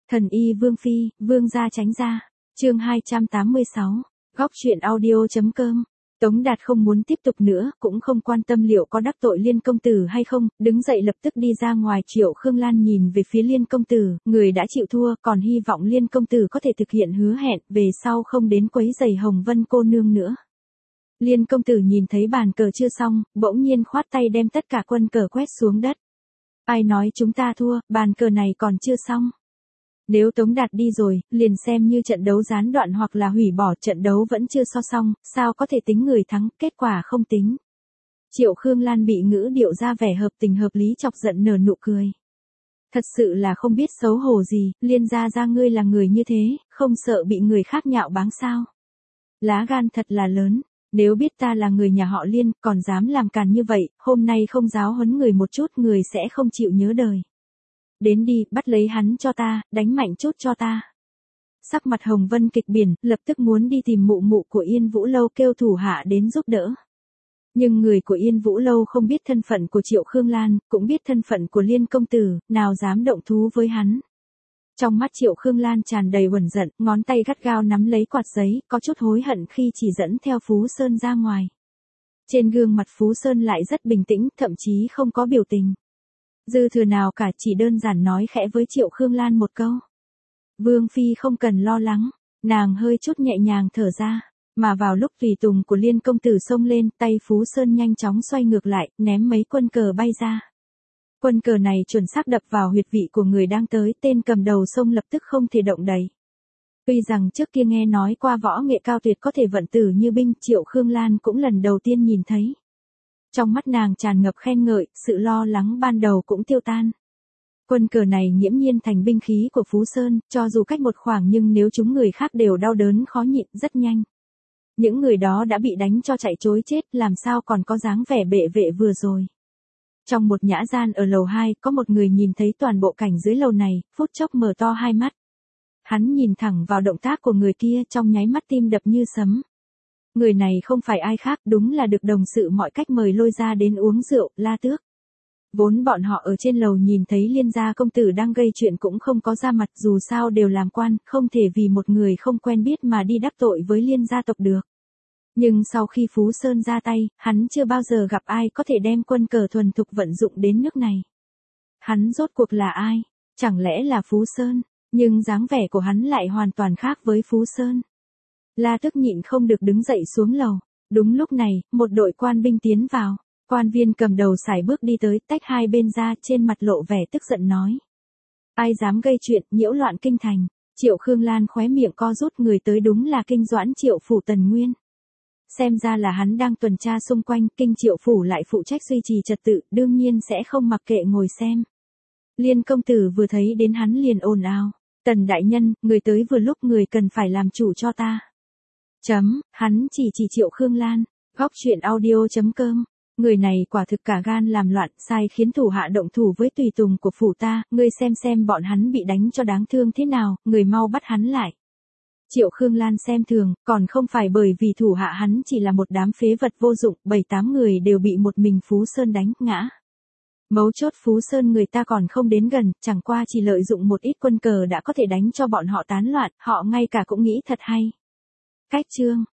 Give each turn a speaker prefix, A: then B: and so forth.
A: Thần y Vương Phi, Vương gia tránh ra. Chương 286. Góc truyện audio.com. Tống Đạt không muốn tiếp tục nữa, cũng không quan tâm liệu có đắc tội Liên công tử hay không, đứng dậy lập tức đi ra ngoài. Triệu Khương Lan nhìn về phía Liên công tử, người đã chịu thua, còn hy vọng Liên công tử có thể thực hiện hứa hẹn, về sau không đến quấy rầy Hồng Vân cô nương nữa. Liên công tử nhìn thấy bàn cờ chưa xong, bỗng nhiên khoát tay đem tất cả quân cờ quét xuống đất. Ai nói chúng ta thua, bàn cờ này còn chưa xong. Nếu Tống Đạt đi rồi, liền xem như trận đấu gián đoạn hoặc là hủy bỏ, trận đấu vẫn chưa so xong, sao có thể tính người thắng, kết quả không tính. Triệu Khương Lan bị ngữ điệu ra vẻ hợp tình hợp lý chọc giận nở nụ cười. Thật sự là không biết xấu hổ gì, Liên ra ngươi là người như thế, không sợ bị người khác nhạo báng sao. Lá gan thật là lớn, nếu biết ta là người nhà họ Liên, còn dám làm càn như vậy, hôm nay không giáo huấn người một chút, người sẽ không chịu nhớ đời. Đến đi, bắt lấy hắn cho ta, đánh mạnh chút cho ta. Sắc mặt Hồng Vân kịch biển, lập tức muốn đi tìm mụ mụ của Yên Vũ Lâu kêu thủ hạ đến giúp đỡ. Nhưng người của Yên Vũ Lâu không biết thân phận của Triệu Khương Lan, cũng biết thân phận của Liên công tử, nào dám động thú với hắn. Trong mắt Triệu Khương Lan tràn đầy uẩn giận, ngón tay gắt gao nắm lấy quạt giấy, có chút hối hận khi chỉ dẫn theo Phú Sơn ra ngoài. Trên gương mặt Phú Sơn lại rất bình tĩnh, thậm chí không có biểu tình. Dư thừa nào cả, chỉ đơn giản nói khẽ với Triệu Khương Lan một câu. Vương Phi không cần lo lắng, nàng hơi chút nhẹ nhàng thở ra, mà vào lúc tùy tùng của Liên công tử xông lên, tay Phú Sơn nhanh chóng xoay ngược lại, ném mấy quân cờ bay ra. Quân cờ này chuẩn xác đập vào huyệt vị của người đang tới, tên cầm đầu xông lập tức không thể động đậy. Tuy rằng trước kia nghe nói qua võ nghệ cao tuyệt có thể vận tử như binh, Triệu Khương Lan cũng lần đầu tiên nhìn thấy. Trong mắt nàng tràn ngập khen ngợi, sự lo lắng ban đầu cũng tiêu tan. Quân cờ này nghiễm nhiên thành binh khí của Phú Sơn, cho dù cách một khoảng nhưng nếu chúng người khác đều đau đớn khó nhịn rất nhanh. Những người đó đã bị đánh cho chạy trối chết, làm sao còn có dáng vẻ bệ vệ vừa rồi. Trong một nhã gian ở lầu 2, có một người nhìn thấy toàn bộ cảnh dưới lầu này, phút chốc mở to hai mắt. Hắn nhìn thẳng vào động tác của người kia, trong nháy mắt tim đập như sấm. Người này không phải ai khác, đúng là được đồng sự mọi cách mời lôi ra đến uống rượu, La Tước. Vốn bọn họ ở trên lầu nhìn thấy Liên gia công tử đang gây chuyện cũng không có ra mặt, dù sao đều làm quan, không thể vì một người không quen biết mà đi đắc tội với Liên gia tộc được. Nhưng sau khi Phú Sơn ra tay, hắn chưa bao giờ gặp ai có thể đem quân cờ thuần thục vận dụng đến nước này. Hắn rốt cuộc là ai? Chẳng lẽ là Phú Sơn? Nhưng dáng vẻ của hắn lại hoàn toàn khác với Phú Sơn. La Tước nhịn không được đứng dậy xuống lầu. Đúng lúc này, một đội quan binh tiến vào. Quan viên cầm đầu sải bước đi tới, tách hai bên ra, trên mặt lộ vẻ tức giận nói. Ai dám gây chuyện, nhiễu loạn kinh thành. Triệu Khương Lan khóe miệng co rút, người tới đúng là Kinh Doãn Triệu phủ Tần Nguyên. Xem ra là hắn đang tuần tra xung quanh, Kinh Triệu phủ lại phụ trách duy trì trật tự, đương nhiên sẽ không mặc kệ ngồi xem. Liên công tử vừa thấy đến hắn liền ồn ào. Tần đại nhân, người tới vừa lúc, người cần phải làm chủ cho ta. Hắn chỉ Triệu Khương Lan. Góc truyện audio.com. Người này quả thực cả gan làm loạn, sai khiến thủ hạ động thủ với tùy tùng của phủ ta, ngươi xem bọn hắn bị đánh cho đáng thương thế nào, người mau bắt hắn lại. Triệu Khương Lan xem thường, còn không phải bởi vì thủ hạ hắn chỉ là một đám phế vật vô dụng, 7-8 người đều bị một mình Phú Sơn đánh ngã. Mấu chốt Phú Sơn người ta còn không đến gần, chẳng qua chỉ lợi dụng một ít quân cờ đã có thể đánh cho bọn họ tán loạn, họ ngay cả cũng nghĩ thật hay. Cách chương.